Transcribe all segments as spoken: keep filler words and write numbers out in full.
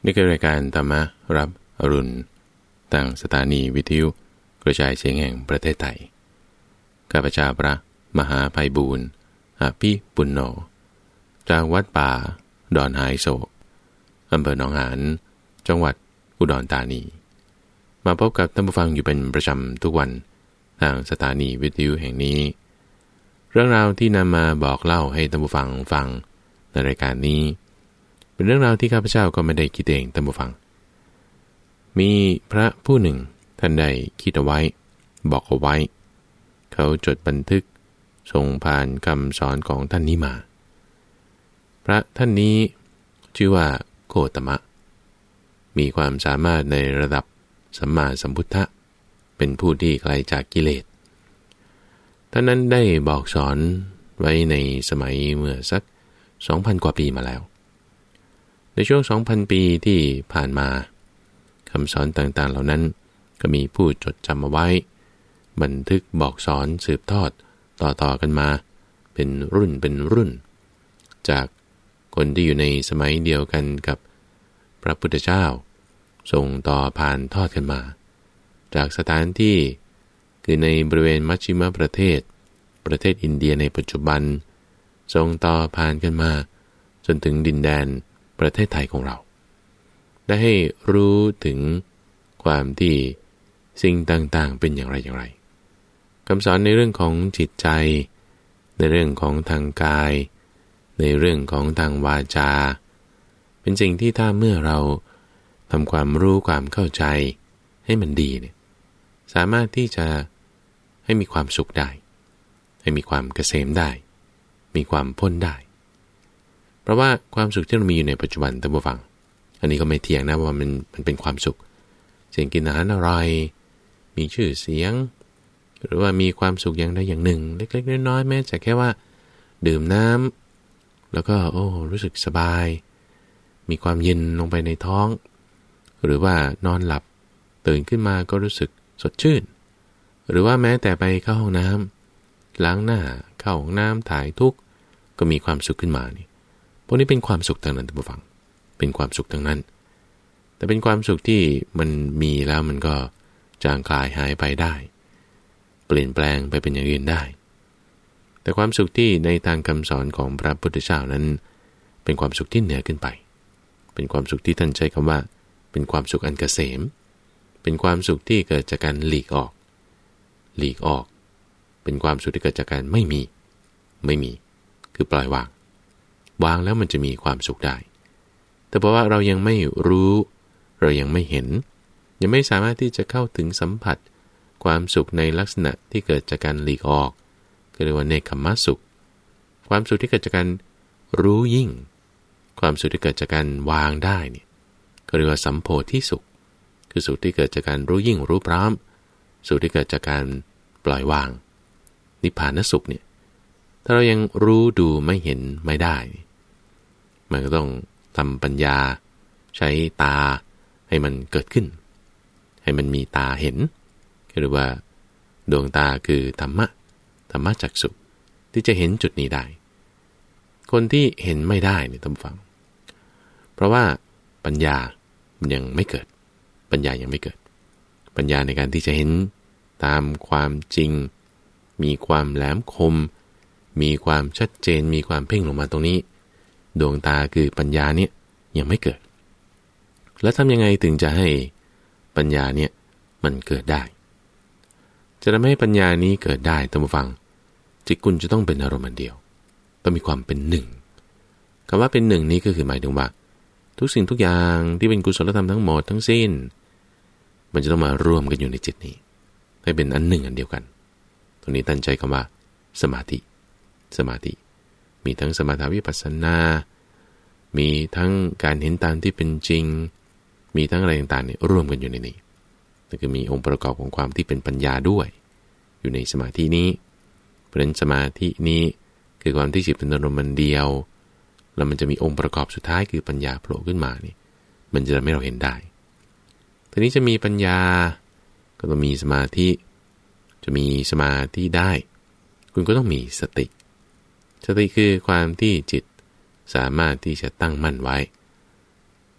นี่คือรายการธรรมรับอรุณทางสถานีวิทยุกระจายเสียงแห่งประเทศไทยข้าพเจ้าพระมหาไพบูลย์อภิปุณโญจากวัดป่าดอนหายโศกอำเภอหนองหานจังหวัดอุดรธานีมาพบกับท่านผู้ฟังอยู่เป็นประจำทุกวันทางสถานีวิทยุแห่งนี้เรื่องราวที่นำมาบอกเล่าให้ท่านผู้ฟังฟังในรายการนี้เป็นเรื่องราวที่ข้าพเจ้าก็ไม่ได้คิดเองท่านผู้ฟังมีพระผู้หนึ่งท่านได้คิดเอาไว้บอกเอาไว้เขาจดบันทึกส่งผ่านคำสอนของท่านนี้มาพระท่านนี้ชื่อว่าโคตมะมีความสามารถในระดับสัมมาสัมพุทธะเป็นผู้ที่ไกลจากกิเลสท่านนั้นได้บอกสอนไว้ในสมัยเมื่อสัก สองพัน กว่าปีมาแล้วในช่วง สองพัน ปีที่ผ่านมาคำสอนต่างๆเหล่านั้นก็มีผู้จดจำเอาไว้บันทึกบอกสอนสืบทอดต่อๆกันมาเป็นรุ่นเป็นรุ่นจากคนที่อยู่ในสมัยเดียวกันกับพระพุทธเจ้าส่งต่อผ่านทอดกันมาจากสถานที่คือในบริเวณมัชชิมประเทศประเทศอินเดียในปัจจุบันส่งต่อผ่านกันมาจนถึงดินแดนประเทศไทยของเราได้ให้รู้ถึงความที่สิ่งต่างๆเป็นอย่างไรอย่างไรคำสอนในเรื่องของจิตใจในเรื่องของทางกายในเรื่องของทางวาจาเป็นสิ่งที่ถ้าเมื่อเราทำความรู้ความเข้าใจให้มันดีเนี่ยสามารถที่จะให้มีความสุขได้ให้มีความเกษมได้มีความพ้นได้เพราะว่าความสุขที่เรามีอยู่ในปัจจุบันท่านผู้ฟังอันนี้ก็ไม่เถียงนะว่ามันมันเป็นความสุขเช่นกินอาหารอร่อยมีชื่อเสียงหรือว่ามีความสุขอย่างใดอย่างหนึ่งเล็กๆน้อยๆแม้แต่แค่ว่าดื่มน้ำแล้วก็โอ้รู้สึกสบายมีความเย็นลงไปในท้องหรือว่านอนหลับตื่นขึ้นมาก็รู้สึกสดชื่นหรือว่าแม้แต่ไปเข้าห้องน้ำล้างหน้าเข้าห้องน้ำถ่ายทุกข์ก็มีความสุขขึ้นมานี่พวกนี้เป็นความสุขทางนั้นท่านผู้ฟังเป็นความสุขทางนั้นแต่เป็นความสุขที่มันมีแล้วมันก็จางคลายหายไปได้เปลี่ยนแปลงไปเป็นอย่างอื่นได้แต่ความสุขที่ในทางคำสอนของพระพุทธเจ้านั้นเป็นความสุขที่เหนือขึ้นไปเป็นความสุขที่ท่านใช้คำว่าเป็นความสุขอันเกษมเป็นความสุขที่เกิดจากการหลีกออกหลีกออกเป็นความสุขที่เกิดจากการไม่มีไม่มีคือปล่อยวางวางแล้วมันจะมีความสุขได้แต่เพราะว่าเรายังไม่รู้เรายังไม่เห็นยังไม่สามารถที่จะเข้าถึงสัมผัสความสุขในลักษณะที่เกิดจากการหลีกออกก็เรียกว่าเนคขมสุขความสุขที่เกิดจากการรู้ยิ่งความสุขที่เกิดจากการวางได้เนี่ยก็เรียกว่าสัมโพธิสุขคือสุขที่เกิดจากการรู้ยิ่งรู้พร้อมสุขที่เกิดจากการปล่อยวางนิพพานสุขเนี่ยถ้าเรายังรู้ดูไม่เห็นไม่ได้มันก็ต้องทำปัญญาใช้ตาให้มันเกิดขึ้นให้มันมีตาเห็นหรือว่าดวงตาคือธรรมะธรรมะจักษุที่จะเห็นจุดนี้ได้คนที่เห็นไม่ได้เนี่ยต้องฟังเพราะว่าปัญญามันยังไม่เกิดปัญญายังไม่เกิดปัญญาในการที่จะเห็นตามความจริงมีความแหลมคมมีความชัดเจนมีความเพ่งลงมาตรงนี้ดวงตาคือปัญญาเนี่ยยังไม่เกิดแล้วทำยังไงถึงจะให้ปัญญาเนี่ยมันเกิดได้จะทำให้ปัญญานี้เกิดได้ท่านผู้ฟังจิตคุณจะต้องเป็นอารมณ์เดียวต้องมีความเป็นหนึ่งคำว่าเป็นหนึ่งนี้ก็คือหมายถึงว่าทุกสิ่งทุกอย่างที่เป็นกุศลธรรมทั้งหมดทั้งสิ้นมันจะต้องมารวมกันอยู่ในจิตนี้ให้เป็นอันหนึ่งอันเดียวกันตรงนี้ตั้งใจคำว่าสมาธิสมาธิมีทั้งสมถะวิปัสสนามีทั้งการเห็นตามที่เป็นจริงมีทั้งอะไรต่างๆเนี่ยรวมกันอยู่ในนี้นั่นคือมีองค์ประกอบของความที่เป็นปัญญาด้วยอยู่ในสมาธินี้เพราะฉะนั้นสมาธินี้คือความที่จิตเป็นอารมณ์เดียวแล้วมันจะมีองค์ประกอบสุดท้ายคือปัญญาโผล่ขึ้นมานี่มันจะทำให้เราเห็นได้ทีนี้จะมีปัญญาก็ต้องมีสมาธิจะมีสมาธิได้คุณก็ต้องมีสติสติคือความที่จิตสามารถที่จะตั้งมั่นไว้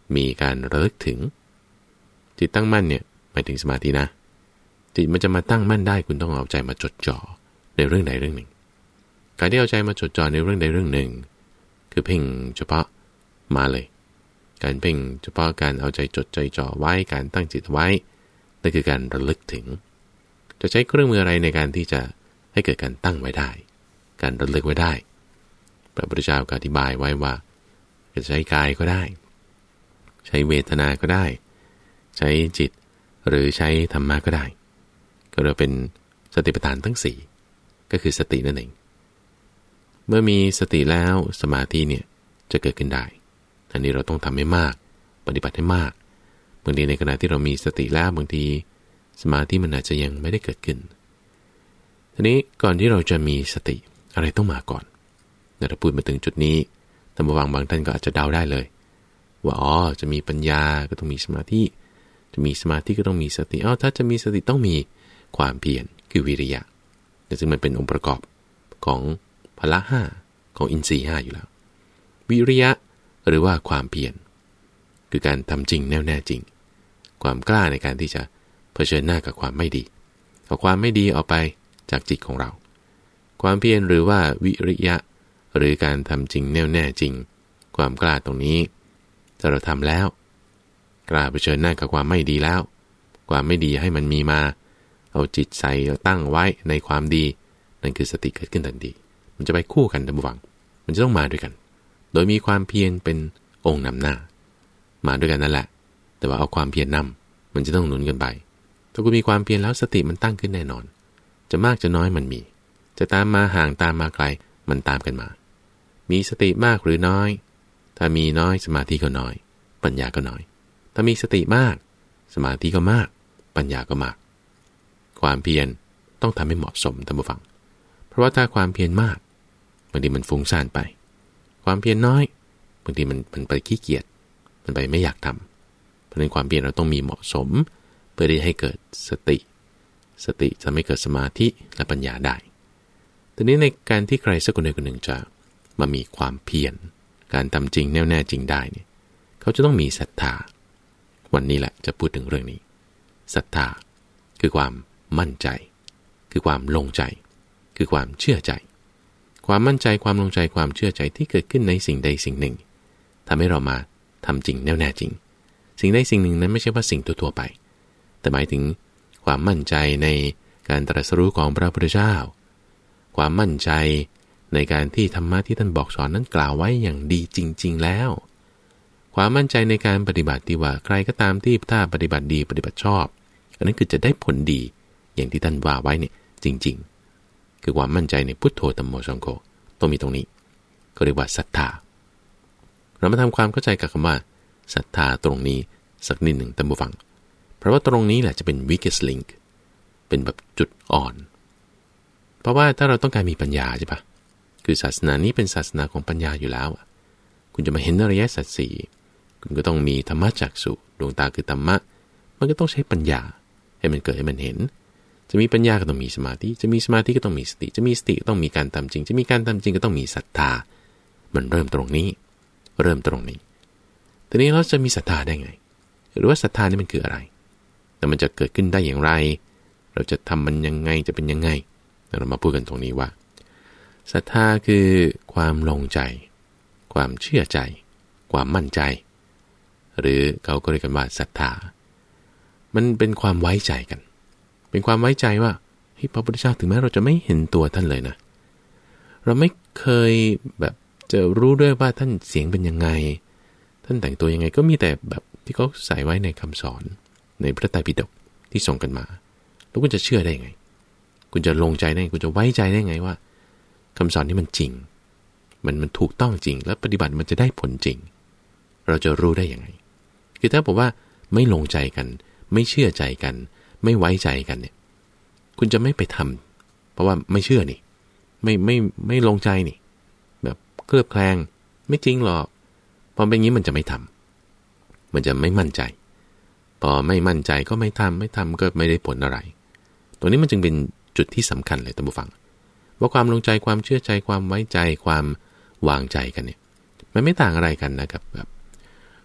มีการระลึกถึงจิตตั้งมั่นเนี่ยหมายถึงสมาธินะจิตมันจะมาตั้งมั่นได้คุณต้องเอาใจมาจดจ่อในเรื่องใดเรื่องหนึ่งการที่เอาใจมาจดจ่อในเรื่องใดเรื่องหนึ่งคือเพ่งเฉพาะมาเลยการเพ่งเฉพาะการเอาใจจดใจจ่อไว้การตั้งจิตไว้นั่นคือการระลึกถึงจะใช้เครื่องมืออะไรในการที่จะให้เกิดการตั้งไว้ได้การระลึกไว้ได้พระพุทธเจ้าก็อธิบายไว้ว่าจะใช้กายก็ได้ใช้เวทนาก็ได้ใช้จิตหรือใช้ธรรมะก็ได้ก็เราเป็นสติปัฏฐานทั้งสี่ก็คือสตินั่นเองเมื่อมีสติแล้วสมาธิเนี่ยจะเกิดขึ้นได้อันนี้เราต้องทำให้มากปฏิบัติให้มากบางทีในขณะที่เรามีสติแล้วบางทีสมาธิมันอาจจะยังไม่ได้เกิดขึ้นทีนี้ก่อนที่เราจะมีสติอะไรต้องมาก่อนเราพูดมาถึงจุดนี้ท่านผู้ฟังบางท่านก็อาจจะเดาได้เลยว่าอ๋อจะมีปัญญาก็ต้องมีสมาธิจะมีสมาธิก็ต้องมีสติอ้าวถ้าจะมีสติต้องมีความเพียรคือวิริยะซึ่งมันเป็นองค์ประกอบของพละห้าของอินทรีย์ห้าอยู่แล้ววิริยะหรือว่าความเพียรคือการทำจริงแน่วแน่จริงความกล้าในการที่จะเผชิญหน้ากับความไม่ดีเอาความไม่ดีออกไปจากจิตของเราความเพียรหรือว่าวิริยะหรือการทำจริงแน่วแน่จริงความกล้าตรงนี้ถ้าเราทำแล้วกล้าเผชิญหน้ากับความไม่ดีแล้วความไม่ดีให้มันมีมาเอาจิตใส่ตั้งไว้ในความดีนั่นคือสติเกิดขึ้นทันทีมันจะไปคู่กันท่านผู้ฟังมันจะต้องมาด้วยกันโดยมีความเพียรเป็นองค์นำหน้ามาด้วยกันนั่นแหละแต่ว่าเอาความเพียรนำมันจะต้องหนุนกันไปถ้าคุณมีความเพียรแล้วสติมันตั้งขึ้นแน่นอนจะมากจะน้อยมันมีจะตามมาห่างตามมาไกลมันตามกันมามีสติมากหรือน้อยถ้ามีน้อยสมาธิก็น้อยปัญญาก็น้อยถ้ามีสติมากสมาธิก็มากปัญญาก็มากความเพียรต้องทำให้เหมาะสมท่านผู้ฟังเพราะว่าถ้าความเพียรมากบางทีมันฟุ้งซ่านไปความเพียรน้อยบางทีมันมันไปขี้เกียจมันไปไม่อยากทำเพราะฉะนั้นความเพียรเราต้องมีเหมาะสมเพื่อที่ให้เกิดสติสติจะไม่เกิดสมาธิและปัญญาได้ทีนี้ในการที่ใครสักคนใดคนหนึ่งจะมามีความเพียรการทำจริงแน่วแน่จริงได้เนี่ยเขาจะต้องมีศรัทธาวันนี้แหละจะพูดถึงเรื่องนี้ศรัทธาคือความมั่นใจคือความลงใจคือความเชื่อใจความมั่นใจความลงใจความเชื่อใจที่เกิดขึ้นในสิ่งใดสิ่งหนึ่งทำให้เรามาทำจริงแน่วแน่จริงสิ่งใดสิ่งหนึ่งนั้นไม่ใช่ว่าสิ่งทั่วๆไปแต่หมายถึงความมั่นใจในการตรัสรู้ของพระพุทธเจ้าความมั่นใจในการที่ธรรมะที่ท่านบอกสอนนั้นกล่าวไว้อย่างดีจริงๆแล้วความมั่นใจในการปฏิบัติที่ว่าใครก็ตามที่ถ้าปฏิบัติดีปฏิบัติชอบอันนั้นคือจะได้ผลดีอย่างที่ท่านว่าไว้เนี่ยจริงๆคือความมั่นใจในพุทโธธัมโมสังโฆต้องมีตรงนี้ก็เรียกว่าศรัทธาเรามาทำความเข้าใจกับคำว่าศรัทธาตรงนี้สักนิดหนึ่งท่านผู้ฟังเพราะว่าตรงนี้แหละจะเป็น weakest link เป็นแบบจุดอ่อนเพราะว่าถ้าเราต้องการมีปัญญาใช่ปะคือศาสนานี้เป็นศาสนาของปัญญาอยู่แล้วคุณจะมาเห็นอริยสัจสี่คุณก็ต้องมีธรรมะจักษุดวงตาคือธรรมะมันก็ต้องใช้ปัญญาให้มันเกิดให้มันเห็นจะมีปัญญาก็ต้องมีสมาธิจะมีสมาธิก็ต้องมีสติจะมีสติก็ต้องมีการทำจริงจะมีการทำจริงก็ต้องมีศรัทธามันเริ่มตรงนี้เริ่มตรงนี้ทีนี้เราจะมีศรัทธาได้ไงหรือว่าศรัทธานี่มันคืออะไรแต่มันจะเกิดขึ้นได้อย่างไรเราจะทำมันยังไงจะเป็นยังไงเรามาพูดกันตรงนี้ว่าศรัทธาคือความลงใจความเชื่อใจความมั่นใจหรือเขาก็เรียกกันว่าศรัทธามันเป็นความไว้ใจกันเป็นความไว้ใจว่าเฮ้ยพระพุทธเจ้าถึงแม้เราจะไม่เห็นตัวท่านเลยนะเราไม่เคยแบบจะรู้ด้วยว่าท่านเสียงเป็นยังไงท่านแต่งตัวยังไงก็มีแต่แบบที่เขาใส่ไว้ในคำสอนในพระไตรปิฎกที่ส่งกันมาแล้วคุณจะเชื่อได้ไงคุณจะลงใจได้คุณจะไว้ใจได้ไงว่าคำสอนนี้มันจริงมันมันถูกต้องจริงแล้วปฏิบัติมันจะได้ผลจริงเราจะรู้ได้ยังไงคือถ้าบอกว่าไม่ลงใจกันไม่เชื่อใจกันไม่ไว้ใจกันเนี่ยคุณจะไม่ไปทำเพราะว่าไม่เชื่อนี่ไม่ไม่ไม่ลงใจนี่แบบเคลือบแคลงไม่จริงหรอกพอเป็นอย่างนี้มันจะไม่ทำมันจะไม่มั่นใจพอไม่มั่นใจก็ไม่ทำไม่ทำก็ไม่ได้ผลอะไรตรงนี้มันจึงเป็นจุดที่สำคัญเลยท่านผู้ฟังว่าความลงใจความเชื่อใจความไว้ใจความวางใจกันเนี่ยมันไม่ต่างอะไรกันนะกับแบบ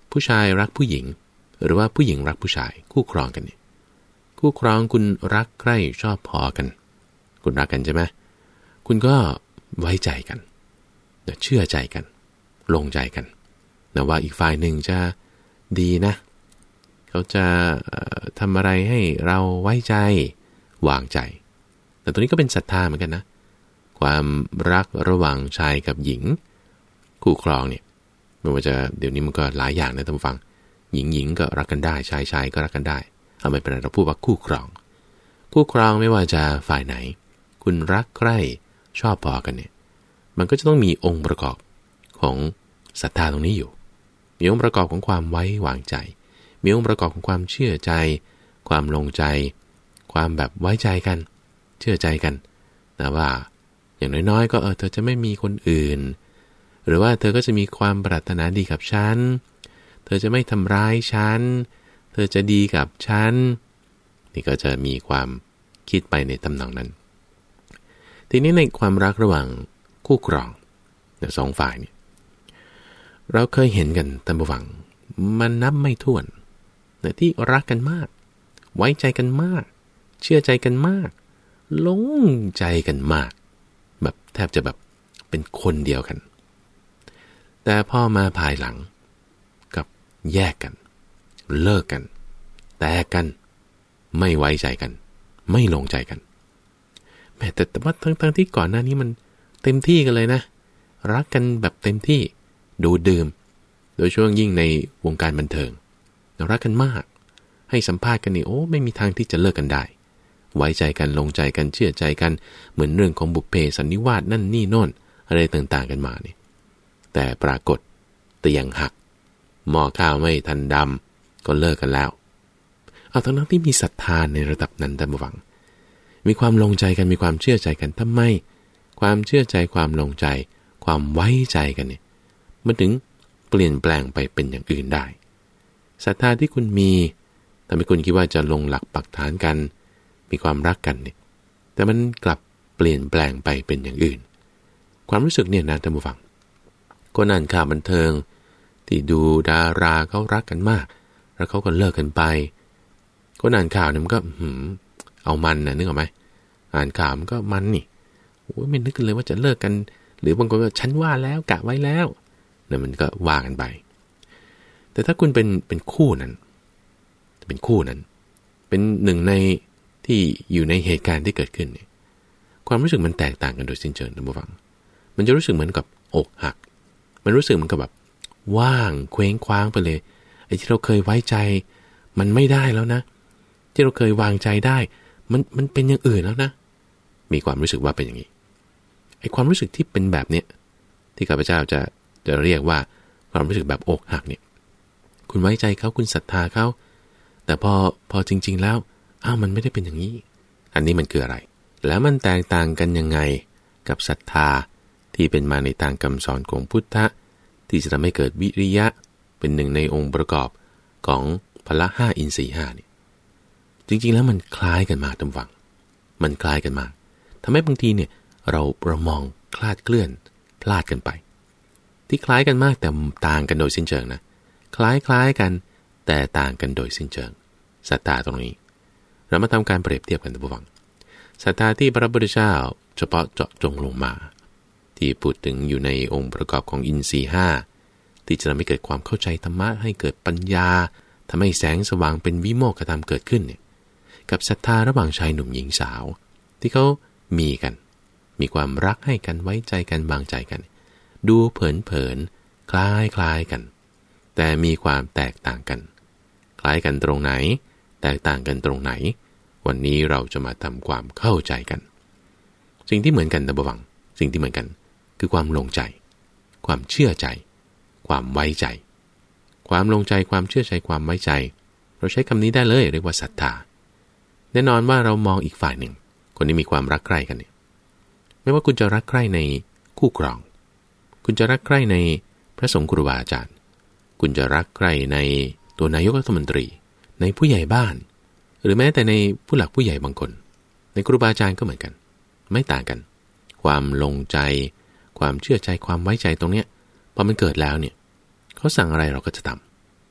ผู้ชายรักผู้หญิงหรือว่าผู้หญิงรักผู้ชายคู่ครองกันเนี่ยคู่ครองคุณรักใคร่ชอบพอกันคุณรักกันใช่ไหมคุณก็ไว้ใจกันเชื่อใจกันลงใจกันนะว่าอีกฝ่ายหนึ่งจะดีนะเขาจะทำอะไรให้เราไว้ใจวางใจแต่ตัวนี้ก็เป็นศรัทธาเหมือนกันนะความรักระหว่างชายกับหญิงคู่ครองเนี่ยไม่ว่าจะเดี๋ยวนี้มันก็หลายอย่างนะท่านผู้ฟังหญิงหญิงก็รักกันได้ชายชายก็รักกันได้เอาไม่เป็นไรเราพูดว่าคู่ครองคู่ครองไม่ว่าจะฝ่ายไหนคุณรักใคร่ชอบพอกันเนี่ยมันก็จะต้องมีองค์ประกอบของศรัทธาตรงนี้อยู่มีองค์ประกอบของความไว้วางใจมีองค์ประกอบของความเชื่อใจความลงใจความแบบไว้ใจกันเชื่อใจกันนะว่าอย่างน้อยๆก็เออเธอจะไม่มีคนอื่นหรือว่าเธอก็จะมีความปรารถนาดีกับฉันเธอจะไม่ทำร้ายฉันเธอจะดีกับฉันนี่ก็จะมีความคิดไปในตำแหน่งนั้นทีนี้ในความรักระหว่างคู่ครองเนี่ยสองฝ่ายเนี่ยเราเคยเห็นกันท่านผู้ฟังมันนับไม่ถ้วนแต่ที่รักกันมากไว้ใจกันมากเชื่อใจกันมากลงใจกันมากแบบแทบจะแบบเป็นคนเดียวกันแต่พอมาภายหลังกับแยกกันเลิกกันแตกกันไม่ไว้ใจกันไม่ลงใจกันแม้แต่แต่ว่าทั้งทั้งที่ก่อนหน้านี้มันเต็มที่กันเลยนะรักกันแบบเต็มที่ดูดื่มโดยช่วงยิ่งในวงการบันเทิงรักกันมากให้สัมภาษณ์กันนี่โอ้ไม่มีทางที่จะเลิกกันได้ไว้ใจกันลงใจกันเชื่อใจกันเหมือนเรื่องของบุพเพสันนิวาสนั่นนี่โน่นอะไรต่างๆกันมานี่แต่ปรากฏเตียงหักหม้อข้าวไม่ทันดำก็เลิกกันแล้วเอาทั้งนั้นที่มีศรัทธาในระดับนั้นท่านผู้ฟังมีความลงใจกันมีความเชื่อใจกันทำไมความเชื่อใจความลงใจความไว้ใจกันเนี่ยมันถึงเปลี่ยนแปลงไปเป็นอย่างอื่นได้ศรัทธาที่คุณมีทำให้คุณคิดว่าจะลงหลักปักฐานกันมีความรักกันเนี่ยแต่มันกลับเปลี่ยนแปลงไปเป็นอย่างอื่นความรู้สึกเนี่ยนะท่านผู้ฟังก็อ่านข่าวบันเทิงที่ดูดาราเขารักกันมากแล้วเขาก็เลิกกันไปก็อ่านข่าวเนี่ยมันก็หืมเอามันนะนึกออกไหมอ่านข่าวมันก็มันนี่โอ้ยไม่นึกกันเลยว่าจะเลิกกันหรือบางคนก็ฉันว่าแล้วกะไว้แล้วเนี่ยมันก็ว่ากันไปแต่ถ้าคุณเป็นเป็นคู่นั้นเป็นคู่นั้นเป็นหนึ่งในที่อยู่ในเหตุการณ์ที่เกิดขึ้นเนี่ยความรู้สึกมันแตกต่างกันโดยสิ้นเชิงท่านผู้ฟังมันจะรู้สึกเหมือนกับอกหักมันรู้สึกเหมือนกับแบบว่างเคว้งคว้างไปเลยไอ้ที่เราเคยไว้ใจมันไม่ได้แล้วนะที่เราเคยวางใจได้มันมันเป็นอย่างอื่นแล้วนะมีความรู้สึกว่าเป็นอย่างนี้ไอ้ความรู้สึกที่เป็นแบบเนี้ยที่ข้าพเจ้าจะจะเรียกว่าความรู้สึกแบบอกหักเนี่ยคุณไว้ใจเขาคุณศรัทธาเขาแต่พอพอจริงๆแล้วอ้าวมันไม่ได้เป็นอย่างนี้อันนี้มันคืออะไรแล้วมันแตกต่างกันยังไงกับศรัทธาที่เป็นมาในทางคำสอนของพุทธะที่จะทำให้เกิดวิริยะเป็นหนึ่งในองค์ประกอบของพละห้าอินทรีย์ห้าเนี่ยจริงๆแล้วมันคล้ายกันมากท่านฟังมันคล้ายกันมากทำให้บางทีเนี่ยเราเรามองคลาดเคลื่อนพลาดกันไปที่คล้ายกันมากแต่ต่างกันโดยสิ้นเชิงนะคล้ายคล้ายกันแต่ต่างกันโดยสิ้นเชิงศรัทธาตรงนี้เรามาทำการเปรียบเทียบกันท่านผู้ฟังศรัทธาที่พระพุทธเจ้าเฉพาะเจาะจงลงมาที่พูดถึงอยู่ในองค์ประกอบของอินทรีย์ห้าที่จะทำให้เกิดความเข้าใจธรรมะให้เกิดปัญญาทำให้แสงสว่างเป็นวิโมกขธรรมเกิดขึ้นเนี่ยกับศรัทธาระหว่างชายหนุ่มหญิงสาวที่เขามีกันมีความรักให้กันไว้ใจกันวางใจกันดูเผินๆคล้ายคล้ายกันแต่มีความแตกต่างกันคล้ายกันตรงไหนแตกต่างกันตรงไหนวันนี้เราจะมาทำความเข้าใจกันสิ่งที่เหมือนกันนะบ่วังสิ่งที่เหมือนกันคือความลงใจความเชื่อใจความไว้ใจความลงใจความเชื่อใจความไว้ใจเราใช้คำนี้ได้เลยเรียกว่าศรัทธาแน่นอนว่าเรามองอีกฝ่ายหนึ่งคนนี้มีความรักใคร่กันเนี่ยไม่ว่าคุณจะรักใคร่ในคู่ครองคุณจะรักใคร่ในพระสงฆ์ครูบาอาจารย์คุณจะรักใคร่ในตัวนายกรัฐมนตรีในผู้ใหญ่บ้านหรือแม้แต่ในผู้หลักผู้ใหญ่บางคนในครูบาอาจารย์ก็เหมือนกันไม่ต่างกันความลงใจความเชื่อใจความไว้ใจตรงเนี้ยพอมันเกิดแล้วเนี่ยเขาสั่งอะไรเราก็จะท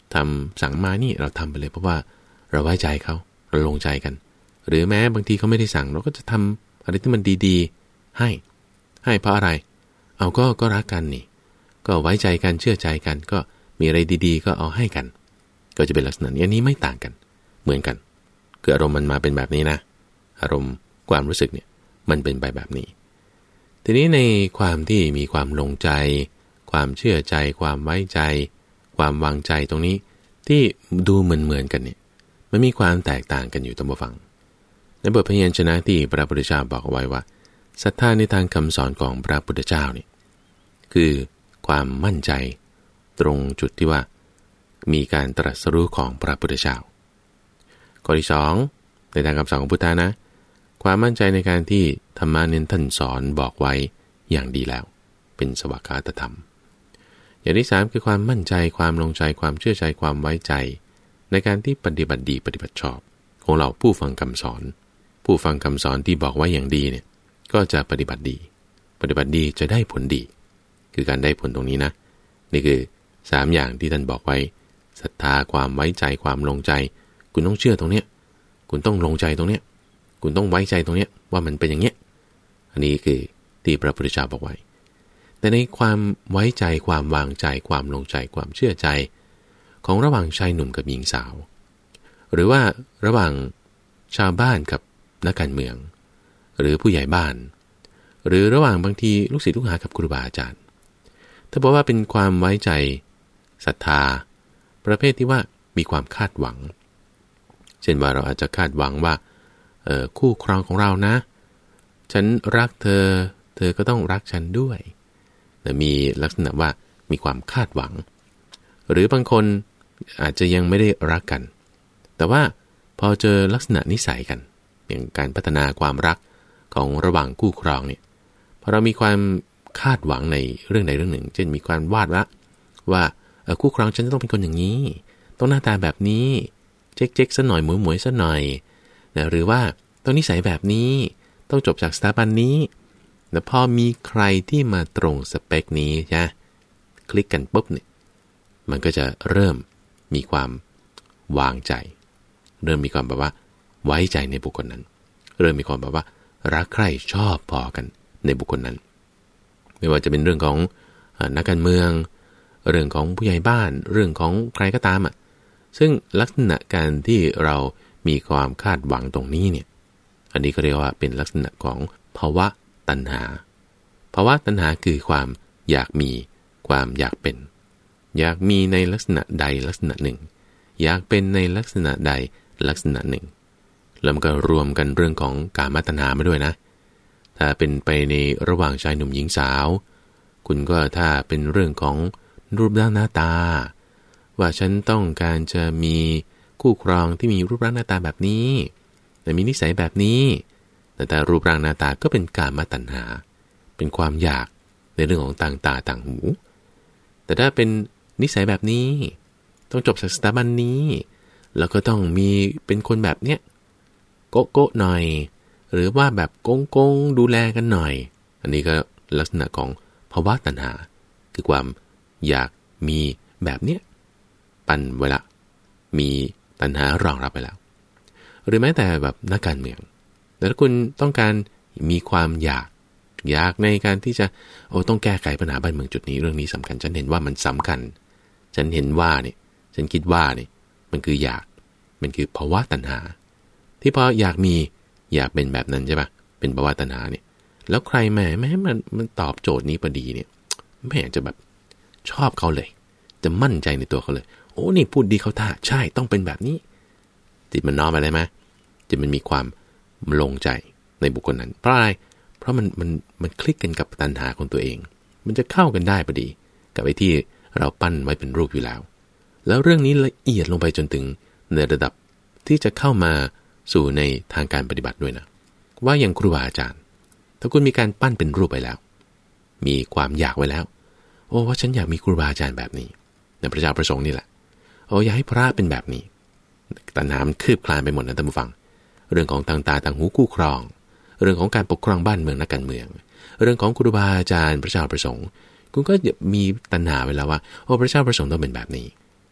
ทำสั่งมานี่เราทำไปเลยเพราะว่าเราไว้ใจเขาเราลงใจกันหรือแม้บางทีเขาไม่ได้สั่งเราก็จะทำอะไรที่มันดีๆให้ให้เพราะอะไรเอาก็ก็รักกันนี่ก็ไว้ใจกันเชื่อใจกันก็มีอะไรดีๆก็เอาให้กันก็จะเป็นลักษณะนี้อันนี้ไม่ต่างกันเหมือนกันคืออารมณ์มันมาเป็นแบบนี้นะอารมณ์ความรู้สึกเนี่ยมันเป็นไปแบบนี้ทีนี้ในความที่มีความลงใจความเชื่อใจความไว้ใจความวางใจตรงนี้ที่ดูเหมือนๆกันเนี่ยมันมีความแตกต่างกันอยู่ตามผู้ฟังในบทพยัญชนะที่พระพุทธเจ้าบอกเอาไว้ว่าศรัทธาในทางคำสอนของพระพุทธเจ้าเนี่ยคือความมั่นใจตรงจุดที่ว่ามีการตรัสรู้ของพระพุทธเจ้าข้อที่สองในทางคำสอนของพุทธานะความมั่นใจในการที่ธรรมะเน้นท่านสอนบอกไว้อย่างดีแล้วเป็นสวากขาตธรรมอย่างที่สามคือความมั่นใจความลงใจความเชื่อใจความไว้ใจในการที่ปฏิบัติดีปฏิบัติชอบของเราผู้ฟังคำสอนผู้ฟังคำสอนที่บอกไว้อย่างดีเนี่ยก็จะปฏิบัติดีปฏิบัติดีจะได้ผลดีคือการได้ผลตรงนี้นะนี่คือสามอย่างที่ท่านบอกไว้ศรัทธาความไว้ใจความลงใจคุณต้องเชื่อตรงเนี้ยคุณต้องลงใจตรงเนี้ยคุณต้องไว้ใจตรงเนี้ยว่ามันเป็นอย่างเนี้ยอันนี้คือที่พระพุทธเจ้าบอกไว้แต่ในความไว้ใจความวางใจความลงใจความเชื่อใจของระหว่างชายหนุ่มกับหญิงสาวหรือว่าระหว่างชาวบ้านกับนักการเมืองหรือผู้ใหญ่บ้านหรือระหว่างบางทีลูกศิษย์ลูกหากับครูบาอาจารย์ถ้าบอกว่าเป็นความไว้ใจศรัทธาประเภทที่ว่ามีความคาดหวังเช่นว่าเราอาจจะคาดหวังว่าเอ่อคู่ครองของเรานะฉันรักเธอเธอก็ต้องรักฉันด้วยแต่มีลักษณะว่ามีความคาดหวังหรือบางคนอาจจะยังไม่ได้รักกันแต่ว่าพอเจอลักษณะนิสัยกันอย่างการพัฒนาความรักของระหว่างคู่ครองเนี่ยพอเรามีความคาดหวังในเรื่องใดเรื่องหนึ่งเช่นมีความวาดว่าว่าคู่ครองฉันจะต้องเป็นคนอย่างนี้ต้องหน้าตาแบบนี้เจ๊กเจ๊กซะหน่อยหมวยหมวยซะหน่อยนะหรือว่าต้องนิสัยแบบนี้ต้องจบจากสถาบันนี้แต่พอมีใครที่มาตรงสเปคนี้ใช่คลิกกันปุ๊บเนี่ยมันก็จะเริ่มมีความวางใจเริ่มมีความแบบว่าไว้ใจในบุคคลนั้นเริ่มมีความแบบว่ารักใคร่ชอบพอกันในบุคคลนั้นไม่ว่าจะเป็นเรื่องของนักการเมืองเรื่องของผู้ใหญ่บ้านเรื่องของใครก็ตามอ่ะซึ่งลักษณะการที่เรามีความคาดหวังตรงนี้เนี่ยอันนี้ก็เรียกว่าเป็นลักษณะของภาวะตัณหาภาวะตัณหาคือความอยากมีความอยากเป็นอยากมีในลักษณะใดลักษณะหนึ่งอยากเป็นในลักษณะใดลักษณะหนึ่งแล้วมันก็รวมกันเรื่องของกามตัณหามาด้วยนะถ้าเป็นไปในระหว่างชายหนุ่มหญิงสาวคุณก็ถ้าเป็นเรื่องของรูปร่างหน้าตาว่าฉันต้องการจะมีคู่ครองที่มีรูปร่างหน้าตาแบบนี้แต่มีนิสัยแบบนี้แต่แต่รูปร่างหน้าตาก็เป็นกามตัณหาเป็นความอยากในเรื่องของต่างตาต่างหูแต่ถ้าเป็นนิสัยแบบนี้ต้องจบจากสถาบันนี้แล้วก็ต้องมีเป็นคนแบบเนี้ยโก๊ะโก๊ะหน่อยหรือว่าแบบโก้งโก้งดูแลกันหน่อยอันนี้ก็ลักษณะของภาวะตัณหาคือความอยากมีแบบเนี้ยปันเวลามีตัณหารองรับไปแล้วหรือแม้แต่แบบนักการเมืองแต่ถ้าคุณต้องการมีความอยากอยากในการที่จะโอ้ต้องแก้ไขปัญหาบ้านเมืองจุดนี้เรื่องนี้สำคัญฉันเห็นว่ามันสำคัญฉันเห็นว่าเนี่ยฉันคิดว่าเนี่ยมันคืออยากมันคือภาวะตัณหาที่พออยากมีอยากเป็นแบบนั้นใช่ปะเป็นภาวะตัณหาเนี่ยแล้วใครแม่แม่มันมันตอบโจทย์นี้พอดีเนี่ยแม่จะแบบชอบเขาเลยจะมั่นใจในตัวเขาเลยโอ้นี่พูดดีเขาท่าใช่ต้องเป็นแบบนี้จิตมันน้อมอะไรไหมจิตมันมีความลงใจในบุคคลนั้นเพราะอะไรเพราะมันมันมันคลิกกันกับตัณหาของตัวเองมันจะเข้ากันได้พอดีกับไอ้ที่เราปั้นไว้เป็นรูปอยู่แล้วแล้วเรื่องนี้ละเอียดลงไปจนถึงในระดับที่จะเข้ามาสู่ในทางการปฏิบัติด้วยนะว่าอย่างครูบาอาจารย์ถ้าคุณมีการปั้นเป็นรูปไปแล้วมีความอยากไว้แล้วโอ้ว่าฉันอยากมีครูบาอาจารย์แบบนี้ในพระเจ้าประสงค์นี่แหละโอ้อยากให้พระเป็นแบบนี้ตัณหามันคืบคลานไปหมดนะท่านผู้ฟังเรื่องของทางตาทางหูคู่ครองเรื่องของการปกครองบ้านเมืองนักการเมืองเรื่องของครูบาอาจารย์พระเจ้าประสงค์คุณก็มีตัณหาไว้แล้วว่าโอ้พระเจ้าประสงค์ต้องเป็นแบบนี้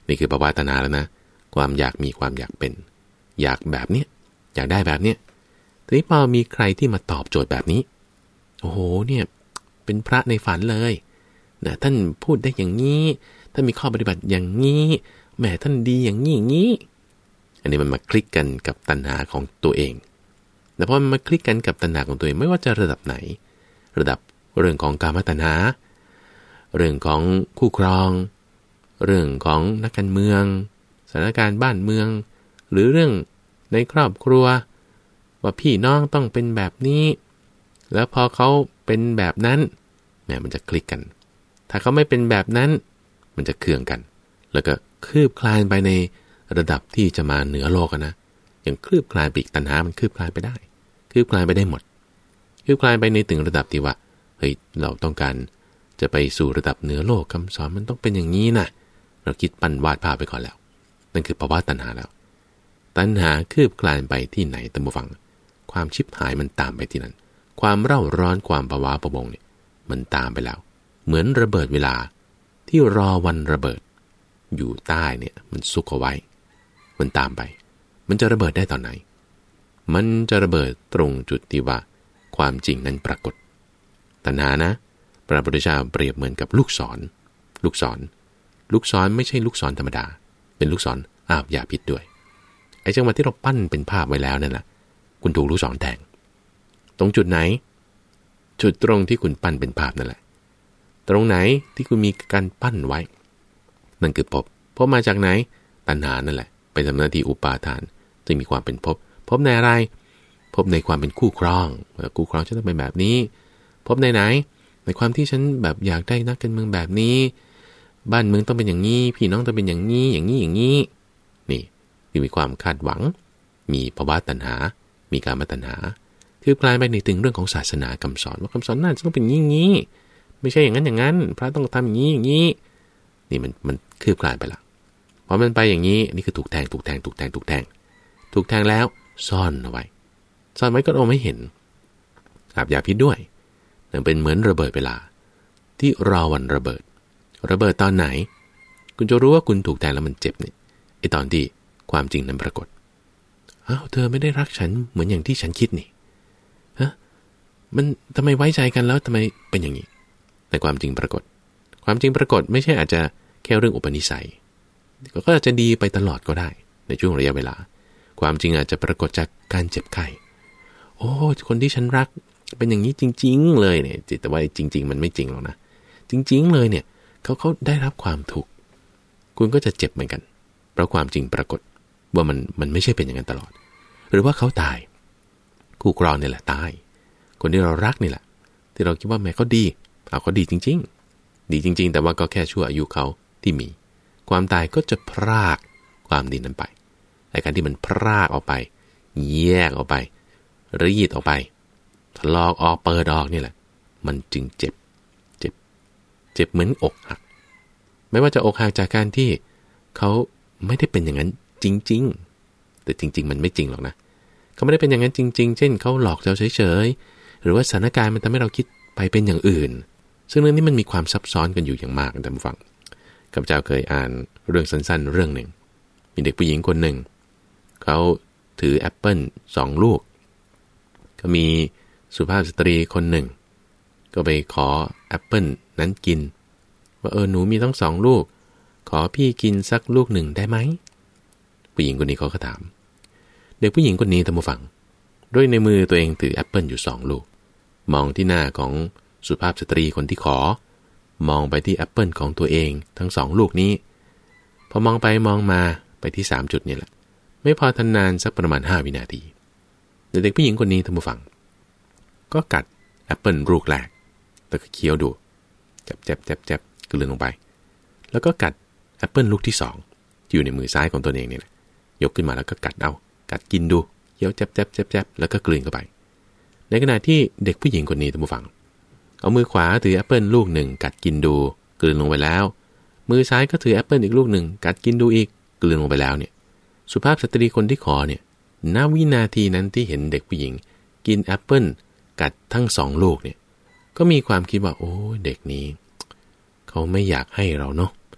นี่คือภาวะตัณหาแล้วนะความอยากมีความอยากเป็นอยากแบบเนี้ยอยากได้แบบเนี้ยทีนี้พอมีใครที่มาตอบโจทย์แบบนี้โอ้โหเนี่ยเป็นพระในฝันเลยนะท่านพูดได้อย่างนี้ท่านมีข้อปฏิบัติอย่างนี้แหมท่านดีอย่างนี้อย่างนี้อันนี้มันมาคลิกกันกับตัณหาของตัวเองแต่พอมันมาคลิกกันกับตัณหาของตัวเองไม่ว่าจะระดับไหนระดับเรื่องของกามตัณหาเรื่องของคู่ครองเรื่องของนักการเมืองสถานการณ์บ้านเมืองหรือเรื่องในครอบครัวว่าพี่น้องต้องเป็นแบบนี้แล้วพอเขาเป็นแบบนั้นแหมมันจะคลิกกันถ้าเขาไม่เป็นแบบนั้นมันจะเคืองกันแล้วก็คืบคลานไปในระดับที่จะมาเหนือโลกนะอย่างคืบคลานปีกตัณหามันคืบคลานไปได้คืบคลานไปได้หมดคืบคลานไปในถึงระดับที่ว่าเฮ้ยเราต้องการจะไปสู่ระดับเหนือโลกคำสอนมันต้องเป็นอย่างนี้นะเราคิดปั้นวาดภาพไปก่อนแล้วนั่นคือภาวะตัณหาแล้วตัณหาคืบคลานไปที่ไหนตามผู้ฟังความชิบหายมันตามไปที่นั่นความเร่าร้อนความภาวะประวงเนี่ยมันตามไปแล้วเหมือนระเบิดเวลาที่รอวันระเบิดอยู่ใต้เนี่ยมันซุกเอาไว้มันตามไปมันจะระเบิดได้ตอนไหนมันจะระเบิดตรงจุดที่ว่าความจริงนั้นปรากฏตัณหานะพระพุทธเจ้าเปรียบเหมือนกับลูกศรลูกศรลูกศรไม่ใช่ลูกศรธรรมดาเป็นลูกศรอาบยาพิษด้วยไอ้จังหวะที่เราปั้นเป็นภาพไว้แล้วนั่นแหละคุณถูกลูกศรแทงตรงจุดไหนจุดตรงที่คุณปั้นเป็นภาพนั่นแหละตรงไหนที่คุณมีการปั้นไว้นั่นคือภพภพมาจากไหนตัณหานั่นแหละไปทำหน้าที่อุปาทานจึงมีความเป็นภพภพในอะไรภพในความเป็นคู่ครองคู่ครองจะต้องเป็นแบบนี้ภพในไหนในความที่ฉันแบบอยากได้นักการเมืองแบบนี้บ้านเมืองต้องเป็นอย่างนี้พี่น้องต้องเป็นอย่างนี้อย่างนี้อย่างนี้นี่คือมีความคาดหวังมีภาวะตัณหามีการมาตัณหาคือกลายไปในถึงเรื่องของศาสนาคำสอนว่าคำสอนน่าจะต้องเป็นอย่างนี้ไม่ใช่อย่างนั้นอย่างนั้นพระต้องทำอย่างนี้อย่างนี้นี่มันมันคืบคลานไปละพอมันไปอย่างนี้นี่คือถูกแทงถูกแทงถูกแทงถูกแทงถูกแทงแล้วซ่อนเอาไว้ซ่อนไว้ก็เอาไม่เห็นอาบยาพิษด้วยนั่นเป็นเหมือนระเบิดเวลาที่รอวันระเบิดระเบิดตอนไหนคุณจะรู้ว่าคุณถูกแทงแล้วมันเจ็บเนี่ยไอตอนที่ความจริงนั้นปรากฏอ้าวเธอไม่ได้รักฉันเหมือนอย่างที่ฉันคิดนี่ฮะมันทำไมไว้ใจกันแล้วทำไมเป็นอย่างนี้แต่ความจริงปรากฏความจริงปรากฏไม่ใช่อาจจะแค่เรื่องอุปนิสัยก็อาจจะดีไปตลอดก็ได้ในช่วงระยะเวลาความจริงอาจจะปรากฏจากการเจ็บไข้โอ้คนที่ฉันรักเป็นอย่างนี้จริงๆเลยเนี่ยแต่ว่าจริงๆมันไม่จริงหรอกนะจริงๆเลยเนี่ยเขาเขาได้รับความทุกข์คุณก็จะเจ็บเหมือนกันเพราะความจริงปรากฏว่ามันมันไม่ใช่เป็นอย่างนั้นตลอดหรือว่าเขาตายคู่ครองนี่แหละตายคนที่เรารักนี่แหละที่เราคิดว่าแม่เขาดีเอาเขาดีจริงๆดีจริงๆแต่ว่าก็แค่ชั่วอายุเขาที่มีความตายก็จะพรากความดีนั้นไปไอ้การที่มันพรากออกไปแยกออกไปรีดออกไปถลอกออกเปิดออกนี่แหละมันจึงเจ็บเจ็บเจ็บเหมือนอกหักไม่ว่าจะอกหักจากการที่เขาไม่ได้เป็นอย่างนั้นจริงๆแต่จริงๆมันไม่จริงหรอกนะเขาไม่ได้เป็นอย่างนั้นจริงๆเช่นเขาหลอกเราเฉยๆหรือว่าสถานการณ์มันทำให้เราคิดไปเป็นอย่างอื่นซึ่งเรื่องนี้มันมีความซับซ้อนกันอยู่อย่างมากท่านผู้ฟังข้าพเจ้าเคยอ่านเรื่องสั้นๆเรื่องหนึ่งมีเด็กผู้หญิงคนหนึ่งเขาถือแอปเปิ้ลสองลูกก็มีสุภาพสตรีคนหนึ่งก็ไปขอแอปเปิ้ลนั้นกินว่าเออหนูมีทั้งสองลูกขอพี่กินสักลูกหนึ่งได้ไหมผู้หญิงคนนี้เขาก็ถามเด็กผู้หญิงคนนี้ท่านผู้ฟังด้วยในมือตัวเองถือแอปเปิ้ลอยู่สองลูกมองที่หน้าของสุภาพสตรีคนที่ขอมองไปที่แอปเปิ้ลของตัวเองทั้งสองลูกนี้พอมองไปมองมาไปที่สามจุดนี่แหละไม่พอทันนานสักประมาณห้าวินาทีเด็กผู้หญิงคนนี้ท่านผู้ฟังก็กัดแอปเปิ้ลลูกแรกแล้วก็เคี้ยวดูจับจับจับจับกลืนลงไปแล้วก็กัดแอปเปิ้ลลูกที่สองที่อยู่ในมือซ้ายของตัวเองนี่แหละยกขึ้นมาแล้วก็กัดเอากัดกินดูเคี้ยวจับจับจับจับแล้วก็กลืนเข้าไปในขณะที่เด็กผู้หญิงคนนี้ท่านผู้ฟังเอามือขวาถือแอปเปิ้ลลูกหนึ่งกัดกินดูกลืนลงไปแล้วมือซ้ายก็ถือแอปเปิ้ลอีกลูกหนึ่งกัดกินดูอีกกลืนลงไปแล้วเนี่ยสุภาพสตรีคนที่ขอเนี่ยณวินาทีนั้นที่เห็นเด็กผู้หญิงกินแอปเปิ้ลกัดทั้งสองลูกเนี่ยก็มีความคิดว่าโอ้เด็กนี้เขาไม่อยากให้เราเนาะ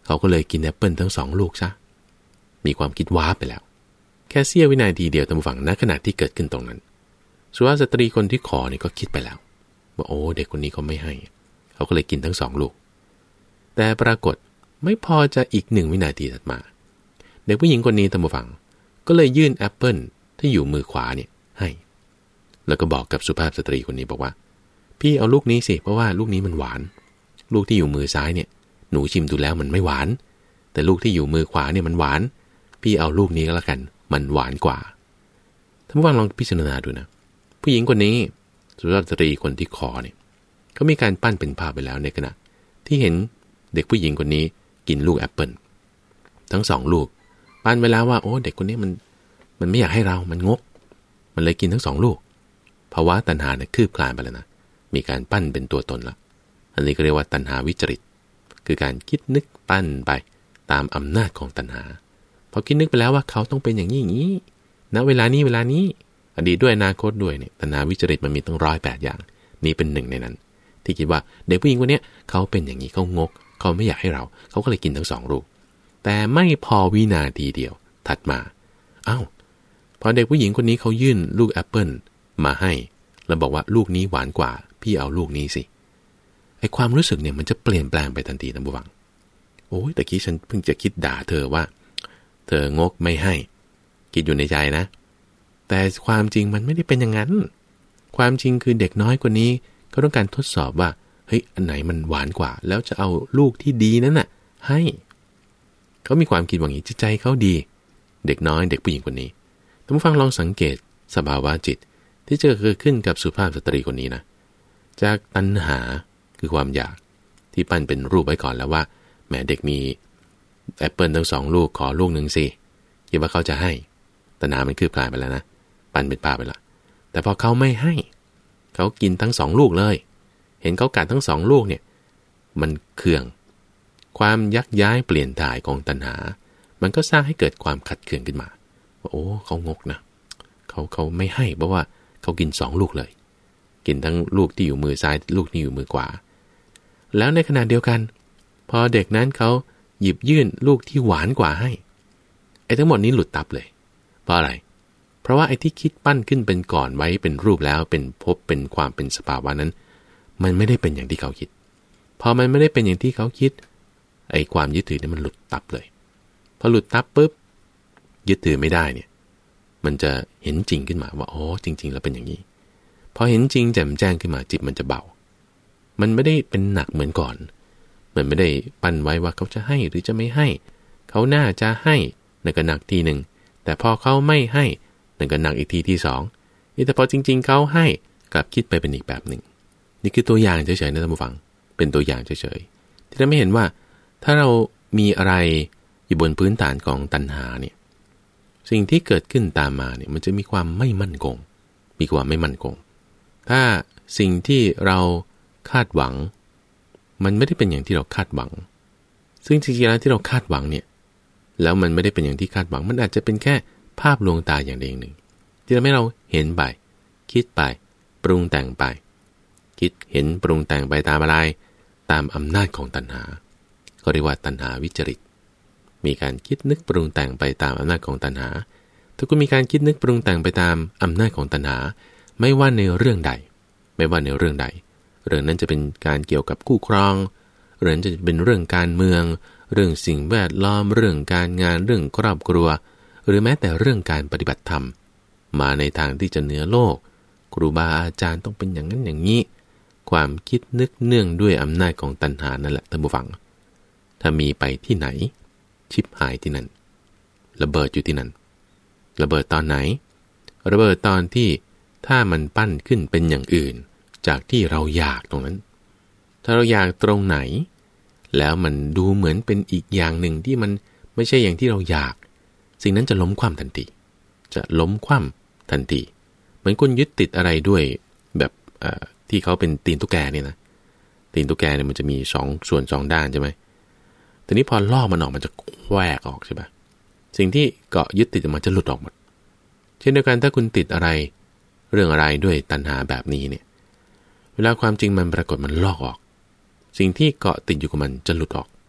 เขาก็เลยกินแอปเปิลทั้งสองลูกซะมีความคิดว้าไปแล้วแค่เสี้ยววินาทีเดียวตามฝั่งณขณะที่เกิดขึ้นตรงนั้นสุภาพสตรีคนที่ขอนี่ก็คิดไปแล้วว่าโอ้เด็กคนนี้เขาไม่ให้เขาก็เลยกินทั้งสองลูกแต่ปรากฏไม่พอจะอีกหนึ่งวินาทีถัดมาเด็กผู้หญิงคนนี้ตามฝั่งก็เลยยื่นแอปเปิลที่อยู่มือขวาเนี่ยให้แล้วก็บอกกับสุภาพสตรีคนนี้บอกว่าพี่เอาลูกนี้สิเพราะว่าลูกนี้มันหวานลูกที่อยู่มือซ้ายเนี่ยหนูชิมดูแล้วมันไม่หวานแต่ลูกที่อยู่มือขวาเนี่ยมันหวานพี่เอาลูกนี้ก็แล้วกันมันหวานกว่าท่านผู้ฟังลองพิจารณาดูนะผู้หญิงคนนี้สุภาพสตรีคนที่ขอเนี่ยเขามีการปั้นเป็นภาพไปแล้วในขณะที่เห็นเด็กผู้หญิงคนนี้กินลูกแอปเปิลทั้งสองลูกปั้นไปแล้วว่าโอ้เด็กคนนี้มันมันไม่อยากให้เรามันงกมันเลยกินทั้งสองลูกภาวะตัณหาเนี่ยคืบคลานไปแล้วนะมีการปั้นเป็นตัวตนละอันนี้ก็เรียกว่าตัณหาวิจริตคือการคิดนึกปั้นไปตามอำนาจของตัณหาพอคิดนึกไปแล้วว่าเขาต้องเป็นอย่างนี้อย่างนี้ณเวลานี้เวลานี้อดีตด้วยอนาคตด้วยเนี่ยตัณหาวิจริตมันมีตั้งร้อยแปดอย่างนี้เป็นหนึ่งในนั้นที่คิดว่าเด็กผู้หญิงคนนี้เขาเป็นอย่างนี้เขางกเขาไม่อยากให้เราเขาก็เลยกินทั้งสองลูกแต่ไม่พอวินาทีเดียวถัดมาอ้าวพอเด็กผู้หญิงคนนี้เขายื่นลูกแอปเปิลมาให้แล้วบอกว่าลูกนี้หวานกว่าพี่เอาลูกนี้สิไอ้ความรู้สึกเนี่ยมันจะเปลี่ยนแปลงไปทันทีนะผู้ฟังโอ้ยตะกี้ฉันเพิ่งจะคิดด่าเธอว่าเธองกไม่ให้คิดอยู่ในใจนะแต่ความจริงมันไม่ได้เป็นอย่างนั้นความจริงคือเด็กน้อยกว่านี้เขาต้องการทดสอบว่าเฮ้ยอันไหนมันหวานกว่าแล้วจะเอาลูกที่ดีนั้นน่ะให้เขามีความคิดว่าอย่างนี้จิตใจเขาดีเด็กน้อยเด็กผู้หญิงคนนี้ท่านผู้ฟังลองสังเกตสภาวะจิตที่จะเกิดขึ้นกับสุภาพสตรีคนนี้นะจากตัณหาคือความอยากที่ปั้นเป็นรูปไว้ก่อนแล้วว่าแหมเด็กมีแอปเปิลทั้งสองลูกขอลูกหนึ่งสิคิดว่าเขาจะให้ตัณหามันคืบคลานไปแล้วนะปั้นเป็นภาพไปละแต่พอเขาไม่ให้เขากินทั้งสองลูกเลยเห็นเขากัดทั้งสองลูกเนี่ยมันเคืองความยักย้ายเปลี่ยนถ่ายของตัณหามันก็สร้างให้เกิดความขัดเคืองขึ้นมาว่าโอ้เขางกนะเขาเขาไม่ให้เพราะว่าเขากินสองลูกเลยกินทั้งลูกที่อยู่มือซ้ายลูกที่อยู่มือขวาแล้วในขณะเดียวกันพอเด็กนั้นเขาหยิบยื่นลูกที่หวานกว่าให้ไอ้ทั้งหมดนี้หลุดตับเลยเพราะอะไรเพราะว่าไอ้ที่คิดปั้นขึ้นเป็นก่อนไว้เป็นรูปแล้วเป็นภพเป็นความเป็นสภาวะนั้นมันไม่ได้เป็นอย่างที่เขาคิดพอมันไม่ได้เป็นอย่างที่เขาคิดไอ้ความยึดถือนี่มันหลุดตับเลยพอหลุดตับปุ๊บยึดถือไม่ได้เนี่ยมันจะเห็นจริงขึ้นมาว่าอ๋อจริงๆแล้วเป็นอย่างนี้พอเห็นจริงแจ่มแจ้งขึ้นมาจิตมันจะเบามันไม่ได้เป็นหนักเหมือนก่อนมันไม่ได้ปั้นไว้ว่าเขาจะให้หรือจะไม่ให้เขาน่าจะให้นั่นก็หนักทีหนึ่งแต่พอเขาไม่ให้นั่นก็หนักอีกทีที่สองนี่แต่พอจริงๆเขาให้กลับคิดไปเป็นอีกแบบหนึ่งนี่คือตัวอย่างเฉยๆนะท่านผู้ฟังเป็นตัวอย่างเฉยๆที่ทำให้เห็นว่าถ้าเรามีอะไรอยู่บนพื้นฐานของตัณหาเนี่ยสิ่งที่เกิดขึ้นตามมาเนี่ยมันจะมีความไม่มั่นคงมีความไม่มั่นคงถ้าสิ่งที่เราคาดหวังมันไม่ได้เป็นอย่างที่เราคาดหวังซึ่งจริงๆแล้วที่เราคาดหวังเนี่ยแล้วมันไม่ได้เป็นอย่างที่คาดหวังมันอาจจะเป็นแค่ภาพลวงตาอย่างใดอย่างหนึ่งที่ทำให้เราเห็นไปคิดไปปรุงแต่งไปคิดเห็นปรุงแต่งไปตามอะไรตามอำนาจของตัณหาก็เรียกว่าตัณหาวิจริตมีการคิดนึกปรุงแต่งไปตามอำนาจของตัณหาถ้าคุณมีการคิดนึกปรุงแต่งไปตามอำนาจของตัณหาไม่ว่าในเรื่องใดไม่ว่าในเรื่องใดเรื่องนั้นจะเป็นการเกี่ยวกับคู่ครองเรื่องจะเป็นเรื่องการเมืองเรื่องสิ่งแวดล้อมเรื่องการงานเรื่องครอบครัวหรือแม้แต่เรื่องการปฏิบัติธรรมมาในทางที่จะเหนือโลกครูบาอาจารย์ต้องเป็นอย่างนั้นอย่างนี้ความคิดนึกเนื่องด้วยอำนาจของตัณหานั่นแหละท่านผู้ฟังถ้ามีไปที่ไหนชิบหายที่นั่นระเบิดอยู่ที่นั่นระเบิดตอนไหนระเบิดตอนที่ถ้ามันปั้นขึ้นเป็นอย่างอื่นจากที่เราอยากตรงนั้นถ้าเราอยากตรงไหนแล้วมันดูเหมือนเป็นอีกอย่างหนึ่งที่มันไม่ใช่อย่างที่เราอยากสิ่งนั้นจะล้มคว่ำทันทีจะล้มคว่ำทันทีเหมือนคนยึดติดอะไรด้วยแบบที่เขาเป็นตีนตุ๊กแกเนี่ยนะตีนตุ๊กแกเนี่ยมันจะมีสองส่วนสองด้านใช่ไหมทีนี้พอลอกมันออกมันจะแควกออกใช่ไหมสิ่งที่เกาะยึดติดมันจะหลุดออกหมดเช่นเดียวกันถ้าคุณติดอะไรเรื่องอะไรด้วยตัณหาแบบนี้เนี่ยเวลาความจริงมันปรากฏมันลอกออกสิ่งที่เกาะติดอยู่กับมันจะหลุดออก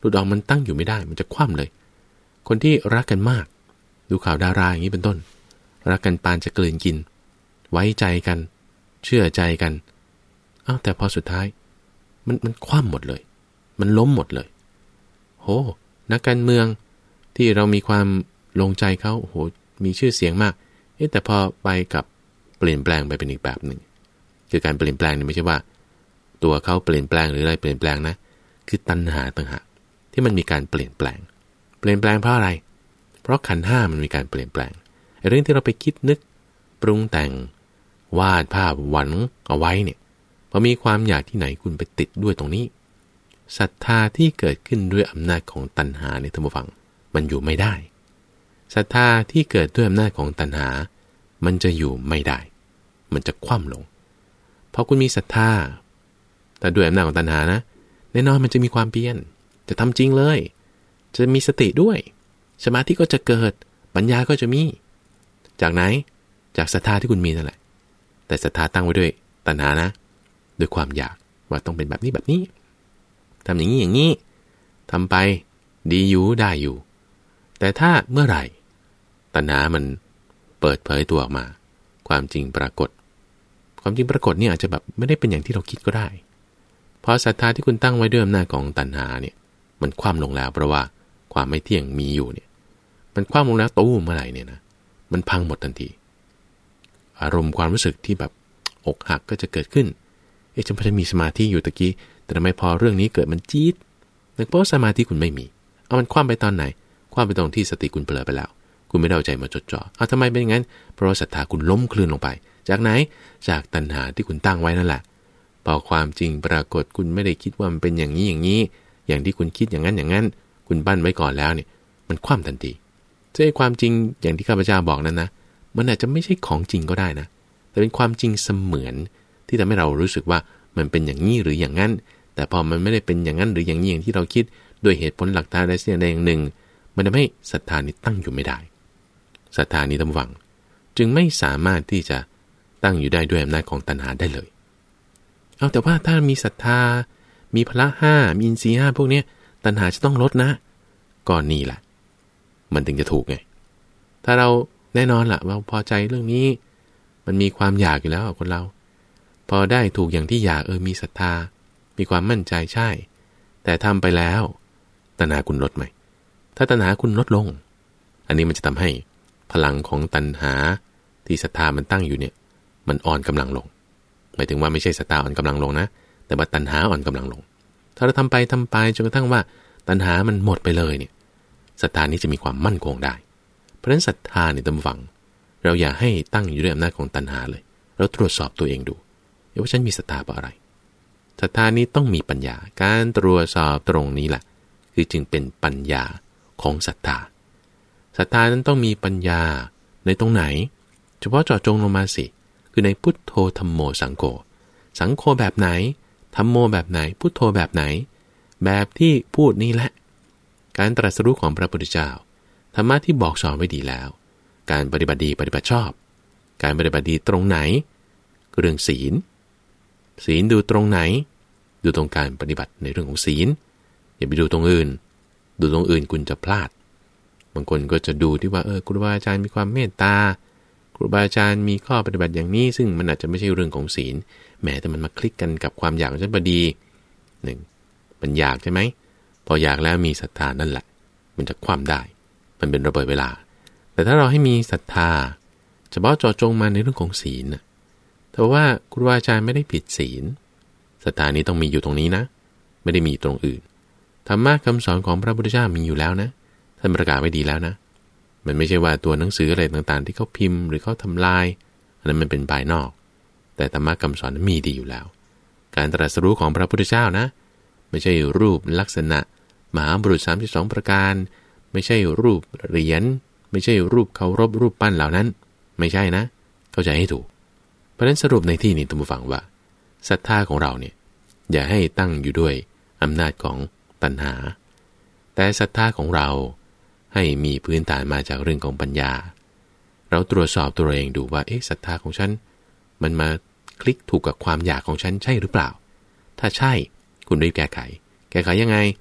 หลุดออกมันตั้งอยู่ไม่ได้มันจะคว่ำเลยคนที่รักกันมากดูข่าวดาราอย่างนี้เป็นต้นรักกันปานจะกลืนกินไว้ใจกันเชื่อใจกันอ้าวแต่พอสุดท้ายมันมันคว่ำหมดเลยมันล้มหมดเลยโหนักการเมืองที่เรามีความลงใจเขาโหมีชื่อเสียงมากเอ๊ะแต่พอไปกับเปลี่ยนแปลงไปเป็นอีกแบบหนึ่งคือการเปลี่ยนแปลงนี่ไม่ใช่ว่าตัวเขาเปลี่ยนแปลงหรืออะไรเปลี่ยนแปลงนะคือตัณหาต่างหากที่มันมีการเปลี่ยนแปลงเปลี่ยนแปลงเพราะอะไรเพราะขันธ์ห้ามันมีการเปลี่ยนแปลงไอ้เรื่องที่เราไปคิดนึกปรุงแต่งวาดภาพหวังเอาไว้เนี่ยพอมีความอยากที่ไหนคุณไปติดด้วยตรงนี้ศรัทธาที่เกิดขึ้นด้วยอำนาจของตัณหาในธรรมฟังมันอยู่ไม่ได้ศรัทธาที่เกิดด้วยอำนาจของตัณหามันจะอยู่ไม่ได้มันจะคว่ำลงพอคุณมีศรัทธาแต่ด้วยอำนาจของตัณหานะแน่นอนมันจะมีความเพียรจะทำจริงเลยจะมีสติด้วยสมาธิก็จะเกิดปัญญาก็จะมีจากไหนจากศรัทธาที่คุณมีนั่นแหละแต่ศรัทธาตั้งไว้ด้วยตัณหานะด้วยความอยากว่าต้องเป็นแบบนี้แบบนี้ทำอย่างนี้อย่างนี้ทำไปดีอยู่ได้อยู่แต่ถ้าเมื่อไหร่ตัณหามันเปิดเผยตัวออกมาความจริงปรากฏความจริงปรากฏเนี่ยอาจจะแบบไม่ได้เป็นอย่างที่เราคิดก็ได้พอศรัทธาที่คุณตั้งไว้ด้วยอำนาจของตัณหาเนี่ยมันคว่ำลงแล้วเพราะว่าความไม่เที่ยงมีอยู่เนี่ยมันคว่ำลงแล้วตู้เมื่อไหร่เนี่ยนะมันพังหมดทันทีอารมณ์ความรู้สึกที่แบบอกหักก็จะเกิดขึ้นเอ๊ะฉันพอจะมีสมาธิอยู่ตะกี้แต่ทำไมพอเรื่องนี้เกิดมันจี๊ดนั่นเพราะสมาธิคุณไม่มีเอามันคว่ำไปตอนไหนคว่ำไปตรงที่สติคุณเปลือยไปแล้วคุณไม่ได้เอาใจมาจดจ่อเอาทำไมเป็นอย่างนั้นเพราะศรัทธาคุณล้มคลื่นลงไปจากไหนจากตัณหาที่คุณตั้งไว้นั่นแหละพอความจริงปรากฏคุณไม่ได้คิดว่ามันเป็นอย่างนี้อย่างนี้อย่างที่คุณคิดอย่างนั้นอย่างนั้นคุณบั้นไว้ก่อนแล้วเนี่ยมันคว่ำทันทีซึ่งความจริงอย่างที่ข้าพเจ้าบอกนั้นนะมันอาจจะไม่ใช่ของจริงก็ได้นะแต่เป็นความจริงเสมือนที่ทำให้เรารู้สึกว่ามันเป็นอย่างนี้หรืออย่างนั้นแต่พอมันไม่ได้เป็นอย่างนั้นหรืออย่างนี้อย่างที่เราคิดด้วยเหตุผลหลักฐานใดสิ่งใดอย่างหนึ่งมันทำให้ศรัทธานี้ตั้งอยู่ไม่ได้ศรัทธานี้ท่านผู้ฟังจึงไม่สามารถที่จะตั้งอยู่ได้ด้วยอำนาจของตัณหาได้เลยเอาแต่ว่าถ้ามีศรัทธามีพละห้ามีอินทรีย์ห้าพวกนี้ตัณหาจะต้องลดนะก่อนนี่แหละมันถึงจะถูกไงถ้าเราแน่นอนล่ะเราพอใจเรื่องนี้มันมีความอยากอยู่แล้วคนเราพอได้ถูกอย่างที่อยากเออมีศรัทธามีความมั่นใจใช่แต่ทำไปแล้วตัณหาคุณลดไหมถ้าตัณหาคุณลดลงอันนี้มันจะทำให้พลังของตัณหาที่ศรัทธามันตั้งอยู่เนี่ยมันอ่อนกำลังลงหมายถึงว่าไม่ใช่ศรัทธาอ่อนกำลังลงนะแต่ว่าตัณหาอ่อนกำลังลงถ้าเราทำไปทำไปจนกระทั่งว่าตัณหามันหมดไปเลยเนี่ยศรัทธานี้จะมีความมั่นคงได้เพราะฉะนั้นศรัทธาในตำฝังเราอย่าให้ตั้งอยู่ด้วยอำนาจของตัณหาเลยเราตรวจสอบตัวเองดูว่าฉันมีศรัทธาเพราะอะไรศรัทธานี้ต้องมีปัญญาการตรวจสอบตรงนี้แหละคือจึงเป็นปัญญาของศรัทธาศรัทธานั้นต้องมีปัญญาในตรงไหนเฉพาะเจาะจงลงมาสิคือในพุทโธธัมโมสังโฆสังโฆแบบไหนธัมโมแบบไหนพุทโธแบบไหนแบบที่พูดนี่แหละการตรัสรู้ของพระพุทธเจ้าธรรมะที่บอกสอนไว้ดีแล้วการปฏิบัติดีปฏิบัติชอบการปฏิบัติดีตรงไหนเรื่องศีลศีลดูตรงไหนดูตรงการปฏิบัติในเรื่องของศีลอย่าไปดูตรงอื่นดูตรงอื่นคุณจะพลาดบางคนก็จะดูที่ว่าเออครูบาอาจารย์มีความเมตตาครูบาอาจารย์มีข้อปฏิบัติอย่างนี้ซึ่งมันอาจจะไม่ใช่เรื่องของศีลแม้แต่มันมาคลิกกันกับความอยากของฉันพอดีหนึ่งมันอยากใช่ไหมพออยากแล้วมีศรัทธานั่นแหละมันจะคว่ำได้มันเป็นระเบิดเวลาแต่ถ้าเราให้มีศรัทธาเฉพาะเจาะจงมาในเรื่องของศีลนะแต่ว่าครูบาอาจารย์ไม่ได้ผิดศีลศรัทธานี้ต้องมีอยู่ตรงนี้นะไม่ได้มีตรงอื่นธรรมะคำสอนของพระพุทธเจ้ามีอยู่แล้วนะท่านประกาศไว้ดีแล้วนะมันไม่ใช่ว่าตัวหนังสืออะไรต่างๆที่เขาพิมพ์หรือเขาทำลายอันนั้นมันเป็นภายนอกแต่ธรรมะคำสอนนั้นมีดีอยู่แล้วการตรัสรู้ของพระพุทธเจ้านะไม่ใช่รูปลักษณะมหาบุรุษสามสิบสองประการไม่ใช่รูปเหรียญไม่ใช่รูปเคารพรูปปั้นเหล่านั้นไม่ใช่นะเข้าใจให้ถูกเพราะฉะนั้นสรุปในที่นี้ท่านผู้ฟังว่าศรัทธาของเราเนี่ยอย่าให้ตั้งอยู่ด้วยอำนาจของตัณหาแต่ศรัทธาของเราให้มีพื้นฐานมาจากเรื่องของปัญญาเราตรวจสอบตัวเองดูว่าเอ๊ะศรัทธาของฉันมันมาคลิกถูกกับความอยากของฉันใช่หรือเปล่าถ้าใช่คุณรีบแก้ไขแก้ไขยังไงเฉ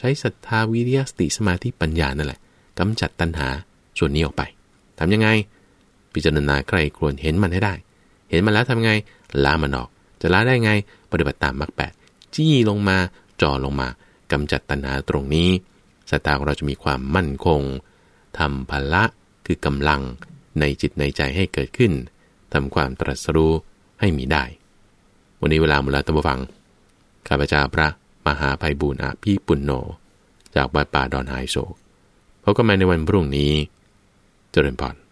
ช้ศรัทธาวิริยะสติสมาธิปัญญานั่นแหละกำจัดตัณหาส่วนนี้ออกไปทำยังไงพิจารณาใคร่ครวญเห็นมันให้ได้เห็นมันแล้วทำไงล้ามันออกจะล้าได้ไงปฏิบัติตามมรรคแปดจี้ลงมาจ่อลงมากำจัดตัณหาตรงนี้ศรัทธาของเราจะมีความมั่นคงทำพละคือกำลังในจิตในใจให้เกิดขึ้นทำความตรัสรู้ให้มีได้วันนี้เวลาหมดแล้วท่านผู้ฟังข้าพเจ้าพระมหาไพบูลย์อภิปุณโญจากวัดป่าดอนไฮโศกพบกันใหม่ในวันพรุ่งนี้เจริญพร